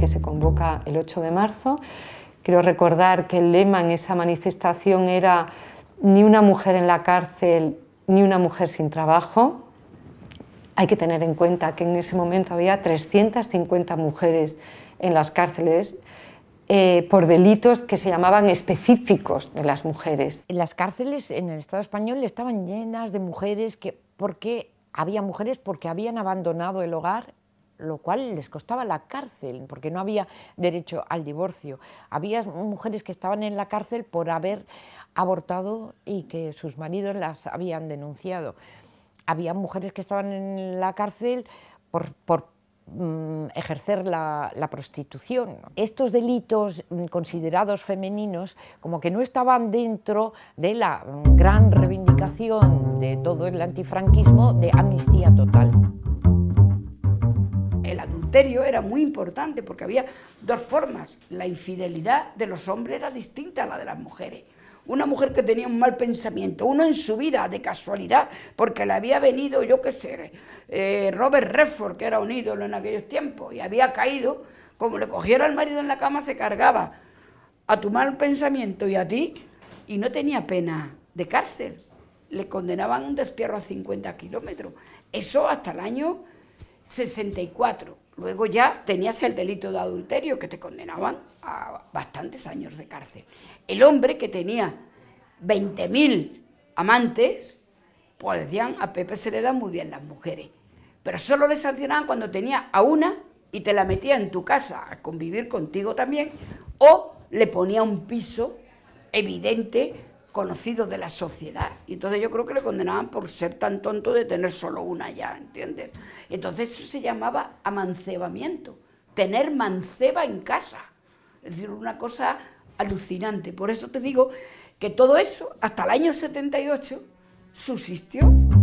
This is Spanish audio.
se convoca el 8 de marzo. Quiero recordar que el lema en esa manifestación era ni una mujer en la cárcel, ni una mujer sin trabajo. Hay que tener en cuenta que en ese momento había 350 mujeres en las cárceles por delitos que se llamaban específicos de las mujeres. Las cárceles en el Estado español estaban llenas de mujeres porque habían abandonado el hogar, lo cual les costaba la cárcel, porque no había derecho al divorcio. Había mujeres que estaban en la cárcel por haber abortado y que sus maridos las habían denunciado. Había mujeres que estaban en la cárcel por ejercer la prostitución. Estos delitos considerados femeninos como que no estaban dentro de la gran reivindicación de todo el antifranquismo de amnistía total. El adulterio era muy importante porque había dos formas. La infidelidad de los hombres era distinta a la de las mujeres. Una mujer que tenía un mal pensamiento, uno en su vida, de casualidad, porque le había venido, yo qué sé, Robert Redford, que era un ídolo en aquellos tiempos, y había caído, como le cogiera al marido en la cama, se cargaba a tu mal pensamiento y a ti, y no tenía pena de cárcel. Le condenaban un destierro a 50 kilómetros. Eso hasta el año 64. Luego ya tenías el delito de adulterio, que te condenaban a bastantes años de cárcel. El hombre que tenía 20.000 amantes, pues decían, a Pepe se le dan muy bien las mujeres, pero solo le sancionaban cuando tenía a una y te la metía en tu casa a convivir contigo también, o le ponía un piso evidente, conocido de la sociedad. Y entonces yo creo que le condenaban por ser tan tonto de tener solo una ya, ¿entiendes? Entonces eso se llamaba amancebamiento, tener manceba en casa. Es decir, una cosa alucinante. Por eso te digo que todo eso, hasta el año 78, subsistió.